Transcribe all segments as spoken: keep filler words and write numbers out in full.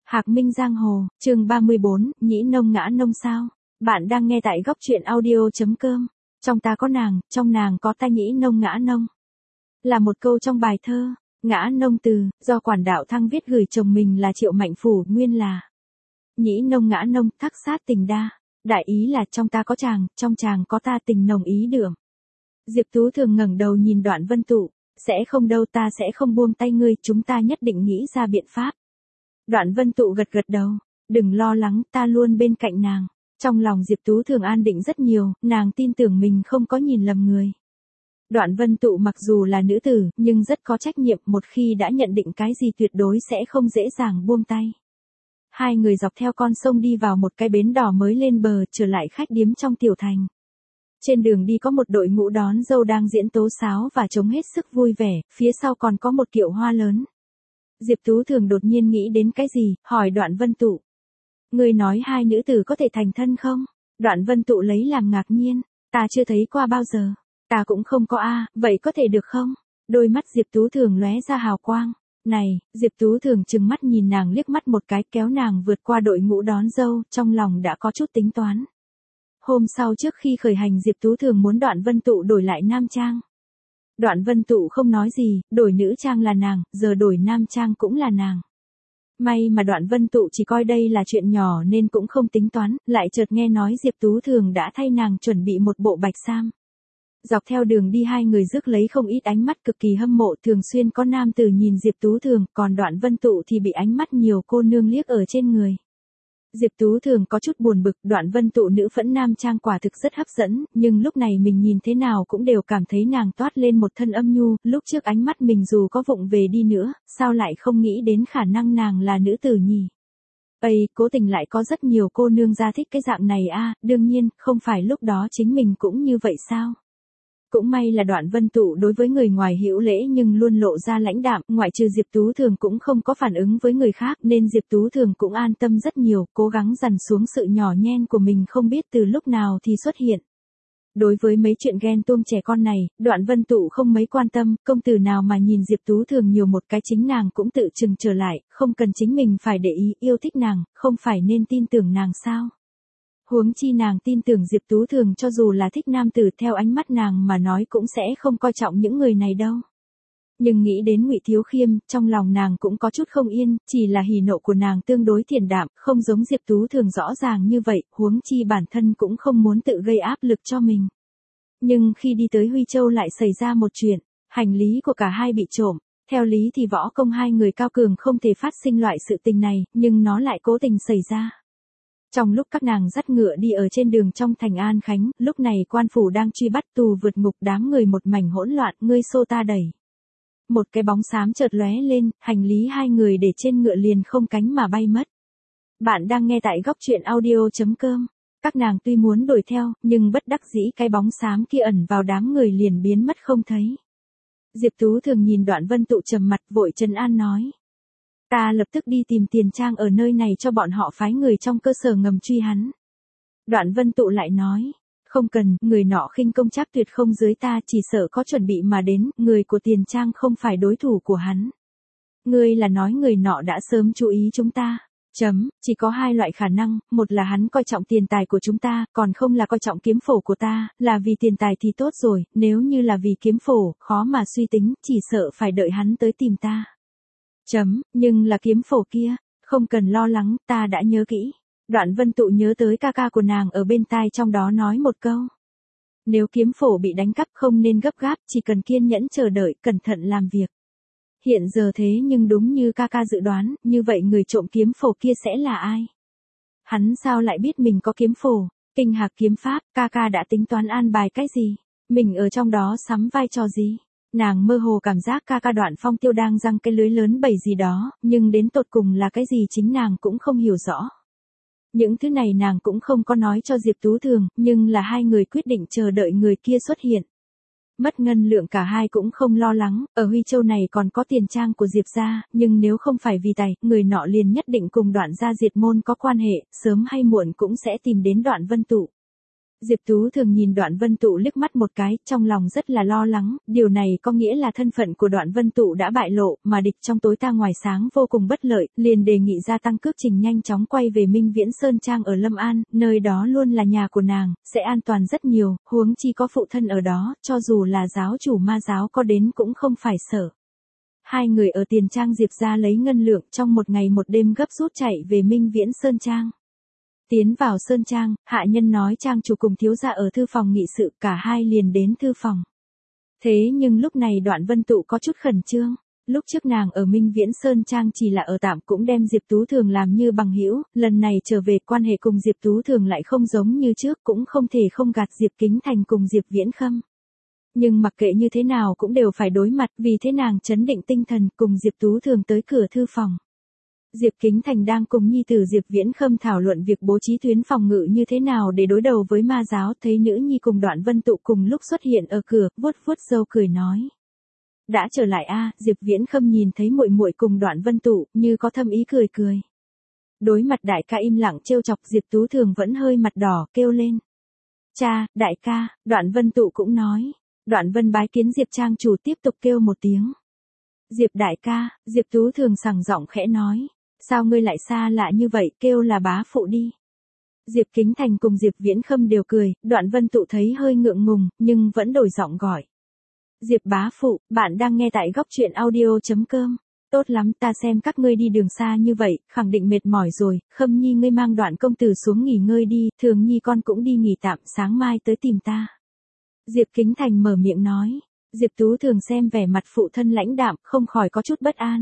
Hạc Minh Giang Hồ, chương ba mươi bốn, nhĩ nông ngã nông sao? Bạn đang nghe tại góc truyện audio.com. Trong ta có nàng, trong nàng có ta nhĩ nông ngã nông. Là một câu trong bài thơ, ngã nông từ, do quản đạo Thăng viết gửi chồng mình là Triệu Mạnh Phủ, nguyên là nhĩ nông ngã nông, thắc sát tình đa. Đại ý là trong ta có chàng, trong chàng có ta tình nồng ý đượm. Diệp Tú thường ngẩng đầu nhìn Đoạn Vân Tụ, sẽ không đâu, ta sẽ không buông tay ngươi, chúng ta nhất định nghĩ ra biện pháp. Đoạn Vân Tụ gật gật đầu, đừng lo lắng, ta luôn bên cạnh nàng. Trong lòng Diệp Tú thường an định rất nhiều, nàng tin tưởng mình không có nhìn lầm người. Đoạn Vân Tụ mặc dù là nữ tử, nhưng rất có trách nhiệm, một khi đã nhận định cái gì tuyệt đối sẽ không dễ dàng buông tay. Hai người dọc theo con sông đi vào một cái bến đò mới lên bờ, trở lại khách điếm trong tiểu thành. Trên đường đi có một đội ngũ đón dâu đang diễn tố sáo và trống hết sức vui vẻ, phía sau còn có một kiệu hoa lớn. Diệp Tú thường đột nhiên nghĩ đến cái gì, hỏi Đoạn Vân Tụ. Người nói hai nữ tử có thể thành thân không? Đoạn Vân Tụ lấy làm ngạc nhiên, ta chưa thấy qua bao giờ. Ta cũng không có a, vậy có thể được không? Đôi mắt Diệp Tú thường lóe ra hào quang. Này, Diệp Tú thường trừng mắt nhìn nàng liếc mắt một cái, kéo nàng vượt qua đội ngũ đón dâu, trong lòng đã có chút tính toán. Hôm sau trước khi khởi hành Diệp Tú thường muốn Đoạn Vân Tụ đổi lại nam trang. Đoạn Vân Tụ không nói gì, đổi nữ trang là nàng, giờ đổi nam trang cũng là nàng. May mà Đoạn Vân Tụ chỉ coi đây là chuyện nhỏ nên cũng không tính toán, lại chợt nghe nói Diệp Tú thường đã thay nàng chuẩn bị một bộ bạch sam. Dọc theo đường đi hai người rước lấy không ít ánh mắt cực kỳ hâm mộ, thường xuyên có nam tử nhìn Diệp Tú thường, còn Đoạn Vân Tụ thì bị ánh mắt nhiều cô nương liếc ở trên người. Diệp Tú thường có chút buồn bực, Đoạn Vân Tụ nữ phẫn nam trang quả thực rất hấp dẫn, nhưng lúc này mình nhìn thế nào cũng đều cảm thấy nàng toát lên một thân âm nhu, lúc trước ánh mắt mình dù có vụng về đi nữa, sao lại không nghĩ đến khả năng nàng là nữ tử nhỉ? Ây, cố tình lại có rất nhiều cô nương ra thích cái dạng này a, đương nhiên, không phải lúc đó chính mình cũng như vậy sao? Cũng may là Đoạn Vân Tụ đối với người ngoài hữu lễ nhưng luôn lộ ra lãnh đạm, ngoại trừ Diệp Tú thường cũng không có phản ứng với người khác nên Diệp Tú thường cũng an tâm rất nhiều, cố gắng dằn xuống sự nhỏ nhen của mình không biết từ lúc nào thì xuất hiện. Đối với mấy chuyện ghen tuông trẻ con này, Đoạn Vân Tụ không mấy quan tâm, công tử nào mà nhìn Diệp Tú thường nhiều một cái chính nàng cũng tự chừng trở lại, không cần chính mình phải để ý, yêu thích nàng, không phải nên tin tưởng nàng sao? Huống chi nàng tin tưởng Diệp Tú thường cho dù là thích nam tử theo ánh mắt nàng mà nói cũng sẽ không coi trọng những người này đâu. Nhưng nghĩ đến Ngụy Thiếu Khiêm, trong lòng nàng cũng có chút không yên, chỉ là hỉ nộ của nàng tương đối thiện đạm, không giống Diệp Tú thường rõ ràng như vậy, huống chi bản thân cũng không muốn tự gây áp lực cho mình. Nhưng khi đi tới Huy Châu lại xảy ra một chuyện, hành lý của cả hai bị trộm. Theo lý thì võ công hai người cao cường không thể phát sinh loại sự tình này, nhưng nó lại cố tình xảy ra. Trong lúc các nàng dắt ngựa đi ở trên đường trong thành An Khánh, lúc này quan phủ đang truy bắt tù vượt ngục, đám người một mảnh hỗn loạn, ngươi xô ta đẩy. Một cái bóng xám chợt lóe lên, hành lý hai người để trên ngựa liền không cánh mà bay mất. Bạn đang nghe tại góc truyện audio.com. Các nàng tuy muốn đuổi theo, nhưng bất đắc dĩ cái bóng xám kia ẩn vào đám người liền biến mất không thấy. Diệp Tú thường nhìn Đoạn Vân Tụ trầm mặt vội trấn an nói. Ta lập tức đi tìm Tiền Trang ở nơi này cho bọn họ phái người trong cơ sở ngầm truy hắn. Đoạn Vân Tụ lại nói, không cần, người nọ khinh công chắc tuyệt không dưới ta, chỉ sợ có chuẩn bị mà đến, người của Tiền Trang không phải đối thủ của hắn. Ngươi là nói người nọ đã sớm chú ý chúng ta. Chấm, chỉ có hai loại khả năng, một là hắn coi trọng tiền tài của chúng ta, còn không là coi trọng kiếm phổ của ta, là vì tiền tài thì tốt rồi, nếu như là vì kiếm phổ, khó mà suy tính, chỉ sợ phải đợi hắn tới tìm ta. Chấm, nhưng là kiếm phổ kia, không cần lo lắng, ta đã nhớ kỹ. Đoạn Vân Tụ nhớ tới ca ca của nàng ở bên tai trong đó nói một câu. Nếu kiếm phổ bị đánh cắp không nên gấp gáp, chỉ cần kiên nhẫn chờ đợi, cẩn thận làm việc. Hiện giờ thế nhưng đúng như ca ca dự đoán, như vậy người trộm kiếm phổ kia sẽ là ai? Hắn sao lại biết mình có kiếm phổ? Kinh Hạc kiếm pháp, ca ca đã tính toán an bài cái gì? Mình ở trong đó sắm vai trò gì? Nàng mơ hồ cảm giác ca ca Đoạn Phong Tiêu đang giăng cái lưới lớn bầy gì đó, nhưng đến tột cùng là cái gì chính nàng cũng không hiểu rõ. Những thứ này nàng cũng không có nói cho Diệp Tú thường, nhưng là hai người quyết định chờ đợi người kia xuất hiện. Mất ngân lượng cả hai cũng không lo lắng, ở Huy Châu này còn có Tiền Trang của Diệp gia, nhưng nếu không phải vì tài, người nọ liền nhất định cùng Đoạn gia diệt môn có quan hệ, sớm hay muộn cũng sẽ tìm đến Đoạn Vân Tụ. Diệp Tú Thường nhìn Đoạn Vân Tụ liếc mắt một cái, trong lòng rất là lo lắng, điều này có nghĩa là thân phận của Đoạn Vân Tụ đã bại lộ, mà địch trong tối ta ngoài sáng vô cùng bất lợi, liền đề nghị gia tăng cước trình nhanh chóng quay về Minh Viễn Sơn Trang ở Lâm An, nơi đó luôn là nhà của nàng, sẽ an toàn rất nhiều, huống chi có phụ thân ở đó, cho dù là giáo chủ ma giáo có đến cũng không phải sợ. Hai người ở tiền trang Diệp ra lấy ngân lượng trong một ngày một đêm gấp rút chạy về Minh Viễn Sơn Trang. Tiến vào Sơn Trang, hạ nhân nói trang chủ cùng thiếu gia ở thư phòng nghị sự, cả hai liền đến thư phòng. Thế nhưng lúc này Đoạn Vân Tụ có chút khẩn trương, lúc trước nàng ở Minh Viễn Sơn Trang chỉ là ở tạm cũng đem Diệp Tú Thường làm như bằng hữu, lần này trở về quan hệ cùng Diệp Tú Thường lại không giống như trước, cũng không thể không gạt Diệp Kính Thành cùng Diệp Viễn Khâm. Nhưng mặc kệ như thế nào cũng đều phải đối mặt, vì thế nàng trấn định tinh thần cùng Diệp Tú Thường tới cửa thư phòng. Diệp Kính Thành đang cùng nhi tử Diệp Viễn Khâm thảo luận việc bố trí tuyến phòng ngự như thế nào để đối đầu với ma giáo, thấy nữ nhi cùng Đoạn Vân Tụ cùng lúc xuất hiện ở cửa, vuốt vuốt râu cười nói: "Đã trở lại a?" Diệp Viễn Khâm nhìn thấy muội muội cùng Đoạn Vân Tụ, như có thâm ý cười cười. Đối mặt đại ca im lặng trêu chọc, Diệp Tú Thường vẫn hơi mặt đỏ, kêu lên: "Cha, đại ca." Đoạn Vân Tụ cũng nói. Đoạn Vân bái kiến Diệp trang chủ, tiếp tục kêu một tiếng: "Diệp đại ca." Diệp Tú Thường sằng giọng khẽ nói: "Sao ngươi lại xa lạ như vậy, kêu là bá phụ đi." Diệp Kính Thành cùng Diệp Viễn Khâm đều cười, Đoạn Vân Tụ thấy hơi ngượng ngùng, nhưng vẫn đổi giọng gọi: "Diệp bá phụ." Bạn đang nghe tại góc truyện audio chấm com. Tốt lắm, ta xem các ngươi đi đường xa như vậy, khẳng định mệt mỏi rồi, Khâm Nhi ngươi mang Đoạn công tử xuống nghỉ ngơi đi, Thường Nhi con cũng đi nghỉ tạm, sáng mai tới tìm ta. Diệp Kính Thành mở miệng nói. Diệp Tú Thường xem vẻ mặt phụ thân lãnh đạm, không khỏi có chút bất an.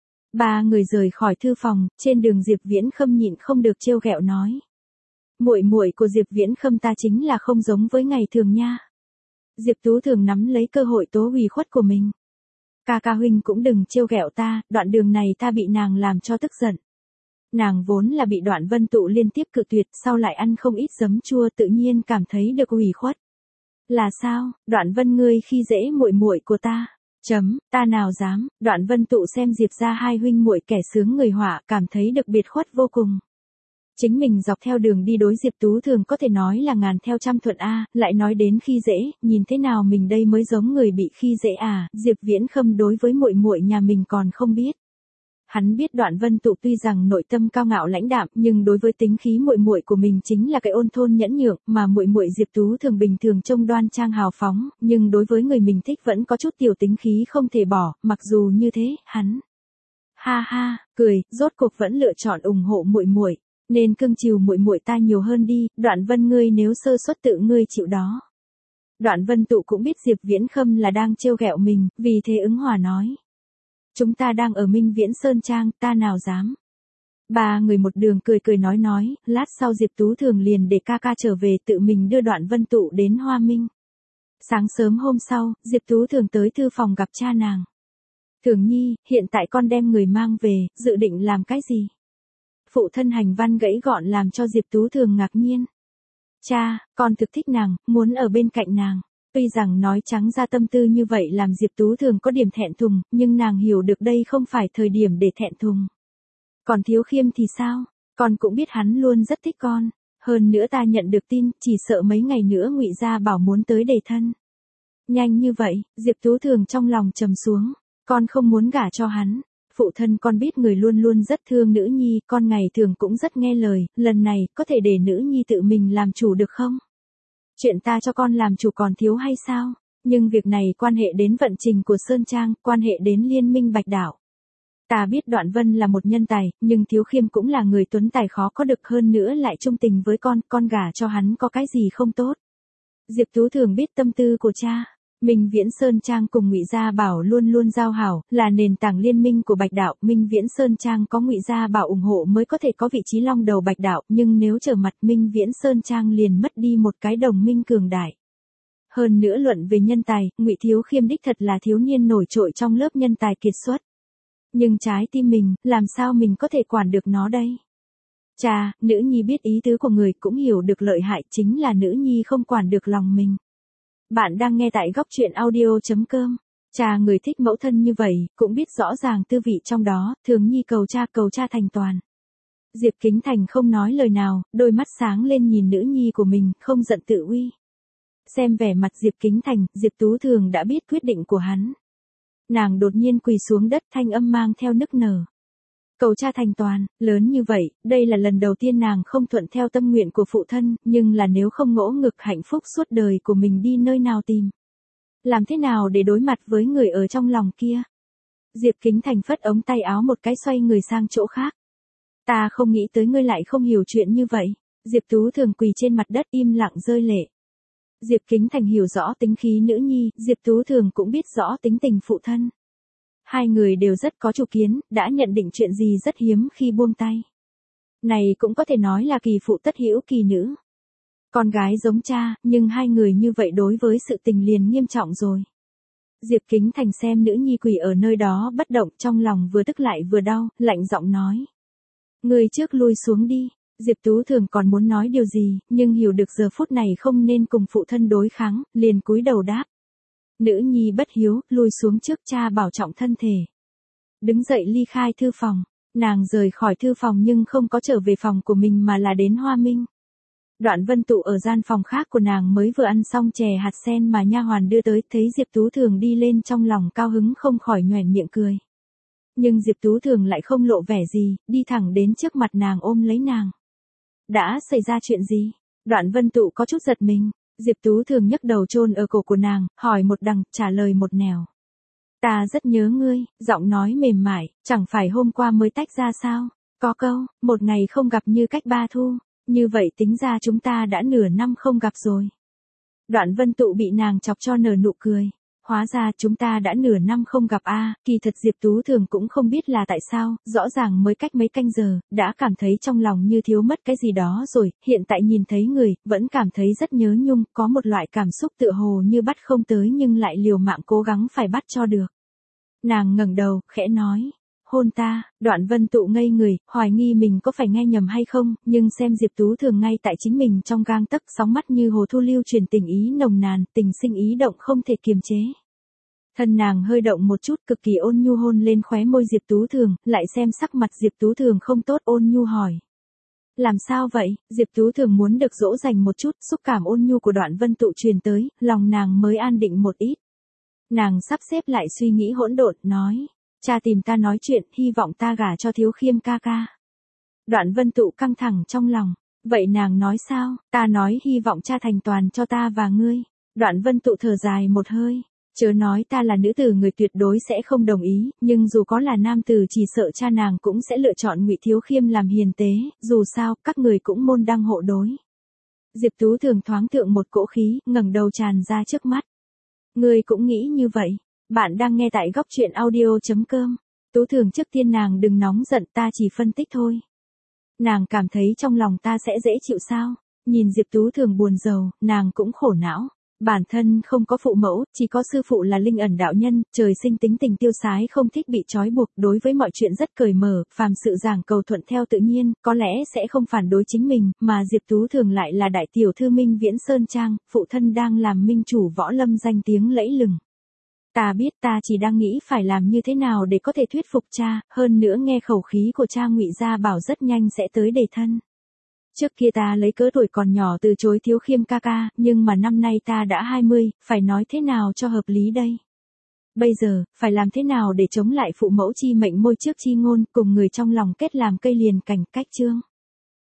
Ba người rời khỏi thư phòng, trên đường Diệp Viễn Khâm nhịn không được trêu ghẹo nói: "Muội muội của Diệp Viễn Khâm ta chính là không giống với ngày thường nha." Diệp Tú Thường nắm lấy cơ hội tố ủy khuất của mình: "Ca ca huynh cũng đừng trêu ghẹo ta, đoạn đường này ta bị nàng làm cho tức giận." Nàng vốn là bị Đoạn Vân Tụ liên tiếp cự tuyệt, sau lại ăn không ít giấm chua, tự nhiên cảm thấy được ủy khuất. "Là sao? Đoạn Vân ngươi khi dễ muội muội của ta?" Chấm, ta nào dám. Đoạn Vân Tụ xem Diệp ra hai huynh muội kẻ sướng người họa, cảm thấy được biệt khuất vô cùng. Chính mình dọc theo đường đi đối Diệp Tú Thường có thể nói là ngàn theo trăm thuận a, lại nói đến khi dễ, nhìn thế nào mình đây mới giống người bị khi dễ à? Diệp Viễn Khâm đối với muội muội nhà mình còn không biết. Hắn biết Đoạn Vân Tụ tuy rằng nội tâm cao ngạo lãnh đạm, nhưng đối với tính khí muội muội của mình chính là cái ôn thôn nhẫn nhượng, mà muội muội Diệp Tú Thường bình thường trông đoan trang hào phóng, nhưng đối với người mình thích vẫn có chút tiểu tính khí không thể bỏ, mặc dù như thế, hắn ha ha cười, rốt cuộc vẫn lựa chọn ủng hộ muội muội, nên cưng chiều muội muội ta nhiều hơn đi, Đoạn Vân ngươi nếu sơ suất tự ngươi chịu đó. Đoạn Vân Tụ cũng biết Diệp Viễn Khâm là đang trêu ghẹo mình, vì thế ứng hòa nói: "Chúng ta đang ở Minh Viễn Sơn Trang, ta nào dám." Ba người một đường cười cười nói nói, lát sau Diệp Tú Thường liền để ca ca trở về tự mình đưa Đoạn Vân Tụ đến Hoa Minh. Sáng sớm hôm sau, Diệp Tú Thường tới thư phòng gặp cha nàng. "Thường Nhi, hiện tại con đem người mang về, dự định làm cái gì?" Phụ thân hành văn gãy gọn làm cho Diệp Tú Thường ngạc nhiên. "Cha, con thực thích nàng, muốn ở bên cạnh nàng." Tuy rằng nói trắng ra tâm tư như vậy làm Diệp Tú Thường có điểm thẹn thùng, nhưng nàng hiểu được đây không phải thời điểm để thẹn thùng. "Còn Thiếu Khiêm thì sao? Con cũng biết hắn luôn rất thích con. Hơn nữa ta nhận được tin, chỉ sợ mấy ngày nữa Ngụy Gia Bảo muốn tới đề thân." "Nhanh như vậy?" Diệp Tú Thường trong lòng trầm xuống. "Con không muốn gả cho hắn. Phụ thân con biết người luôn luôn rất thương nữ nhi, con ngày thường cũng rất nghe lời, lần này, có thể để nữ nhi tự mình làm chủ được không? Chuyện ta cho con làm chủ còn thiếu hay sao? Nhưng việc này quan hệ đến vận trình của Sơn Trang, quan hệ đến liên minh Bạch Đảo. Ta biết Đoạn Vân là một nhân tài, nhưng Thiếu Khiêm cũng là người tuấn tài khó có được, hơn nữa lại trung tình với con, con gả cho hắn có cái gì không tốt." Diệp Tú Thường biết tâm tư của cha. Minh Viễn Sơn Trang cùng Ngụy Gia Bảo luôn luôn giao hảo, là nền tảng liên minh của Bạch Đạo, Minh Viễn Sơn Trang có Ngụy Gia Bảo ủng hộ mới có thể có vị trí long đầu Bạch Đạo, nhưng nếu trở mặt Minh Viễn Sơn Trang liền mất đi một cái đồng minh cường đại. Hơn nữa luận về nhân tài, Ngụy Thiếu Khiêm đích thật là thiếu niên nổi trội trong lớp nhân tài kiệt xuất. Nhưng trái tim mình, làm sao mình có thể quản được nó đây? Cha, nữ nhi biết ý tứ của người, cũng hiểu được lợi hại, chính là nữ nhi không quản được lòng mình. Bạn đang nghe tại góc truyện audio chấm com. Cha người thích mẫu thân như vậy, cũng biết rõ ràng tư vị trong đó, Thường Nhi cầu cha cầu cha thành toàn. Diệp Kính Thành không nói lời nào, đôi mắt sáng lên nhìn nữ nhi của mình, không giận tự uy. Xem vẻ mặt Diệp Kính Thành, Diệp Tú Thường đã biết quyết định của hắn. Nàng đột nhiên quỳ xuống đất, thanh âm mang theo nức nở. Cầu cha thành toàn, lớn như vậy, đây là lần đầu tiên nàng không thuận theo tâm nguyện của phụ thân, nhưng là nếu không ngỗ ngực hạnh phúc suốt đời của mình đi nơi nào tìm. Làm thế nào để đối mặt với người ở trong lòng kia? Diệp Kính Thành phất ống tay áo một cái xoay người sang chỗ khác. Ta không nghĩ tới ngươi lại không hiểu chuyện như vậy. Diệp Tú Thường quỳ trên mặt đất im lặng rơi lệ. Diệp Kính Thành hiểu rõ tính khí nữ nhi, Diệp Tú Thường cũng biết rõ tính tình phụ thân. Hai người đều rất có chủ kiến, đã nhận định chuyện gì rất hiếm khi buông tay. Này cũng có thể nói là kỳ phụ tất hữu kỳ nữ. Con gái giống cha, nhưng hai người như vậy đối với sự tình liền nghiêm trọng rồi. Diệp Kính Thành xem nữ nhi quỳ ở nơi đó bất động, trong lòng vừa tức lại vừa đau, lạnh giọng nói. Người trước lui xuống đi. Diệp Tú Thường còn muốn nói điều gì, nhưng hiểu được giờ phút này không nên cùng phụ thân đối kháng, liền cúi đầu đáp. Nữ nhi bất hiếu, lui xuống trước, cha bảo trọng thân thể. Đứng dậy ly khai thư phòng, nàng rời khỏi thư phòng nhưng không có trở về phòng của mình mà là đến Hoa Minh. Đoạn Vân Tụ ở gian phòng khác của nàng mới vừa ăn xong chè hạt sen mà nha hoàn đưa tới, thấy Diệp Tú Thường đi lên trong lòng cao hứng không khỏi nhoẻn miệng cười. Nhưng Diệp Tú Thường lại không lộ vẻ gì, đi thẳng đến trước mặt nàng ôm lấy nàng. Đã xảy ra chuyện gì? Đoạn Vân Tụ có chút giật mình. Diệp Tú Thường nhấc đầu chôn ở cổ của nàng, hỏi một đằng, trả lời một nẻo. Ta rất nhớ ngươi, giọng nói mềm mại, chẳng phải hôm qua mới tách ra sao? Có câu, một ngày không gặp như cách ba thu, như vậy tính ra chúng ta đã nửa năm không gặp rồi. Đoạn Vân Tụ bị nàng chọc cho nở nụ cười. Hóa ra chúng ta đã nửa năm không gặp a, kỳ thật Diệp Tú Thường cũng không biết là tại sao, rõ ràng mới cách mấy canh giờ, đã cảm thấy trong lòng như thiếu mất cái gì đó rồi, hiện tại nhìn thấy người, vẫn cảm thấy rất nhớ nhung, có một loại cảm xúc tựa hồ như bắt không tới nhưng lại liều mạng cố gắng phải bắt cho được. Nàng ngẩng đầu, khẽ nói, hôn ta. Đoạn Vân Tụ ngây người, hoài nghi mình có phải nghe nhầm hay không, nhưng xem Diệp Tú Thường ngay tại chính mình trong gang tấc, sóng mắt như hồ thu lưu truyền tình ý nồng nàn, tình sinh ý động không thể kiềm chế. Thân nàng hơi động một chút, cực kỳ ôn nhu hôn lên khóe môi Diệp Tú Thường, lại xem sắc mặt Diệp Tú Thường không tốt, ôn nhu hỏi. Làm sao vậy? Diệp Tú Thường muốn được dỗ dành một chút, xúc cảm ôn nhu của Đoạn Vân Tụ truyền tới, lòng nàng mới an định một ít. Nàng sắp xếp lại suy nghĩ hỗn độn, nói. Cha tìm ta nói chuyện, hy vọng ta gả cho Thiếu Khiêm ca ca. Đoạn Vân Tụ căng thẳng trong lòng. Vậy nàng nói sao? Ta nói hy vọng cha thành toàn cho ta và ngươi. Đoạn Vân Tụ thở dài một hơi. Chớ nói ta là nữ tử, người tuyệt đối sẽ không đồng ý, nhưng dù có là nam tử chỉ sợ cha nàng cũng sẽ lựa chọn Ngụy Thiếu Khiêm làm hiền tế, dù sao, các người cũng môn đăng hộ đối. Diệp Tú Thường thoáng thượng một cỗ khí, ngẩng đầu tràn ra trước mắt. Ngươi cũng nghĩ như vậy. Bạn đang nghe tại góc truyện audio chấm com. Tú Thường, trước tiên nàng đừng nóng giận, ta chỉ phân tích thôi. Nàng cảm thấy trong lòng ta sẽ dễ chịu sao? Nhìn Diệp Tú Thường buồn rầu, nàng cũng khổ não. Bản thân không có phụ mẫu, chỉ có sư phụ là linh ẩn đạo nhân, trời sinh tính tình tiêu sái, không thích bị trói buộc, đối với mọi chuyện rất cởi mở, phàm sự giảng cầu thuận theo tự nhiên, có lẽ sẽ không phản đối chính mình, mà Diệp Tú Thường lại là đại tiểu thư Minh Viễn Sơn Trang, phụ thân đang làm minh chủ võ lâm danh tiếng lẫy lừng. Ta biết, ta chỉ đang nghĩ phải làm như thế nào để có thể thuyết phục cha, hơn nữa nghe khẩu khí của cha Ngụy gia bảo rất nhanh sẽ tới đề thân. Trước kia ta lấy cớ tuổi còn nhỏ từ chối Thiếu Khiêm ca ca, nhưng mà năm nay ta đã hai mươi, phải nói thế nào cho hợp lý đây? Bây giờ, phải làm thế nào để chống lại phụ mẫu chi mệnh môi trước chi ngôn, cùng người trong lòng kết làm cây liền cảnh cách chương.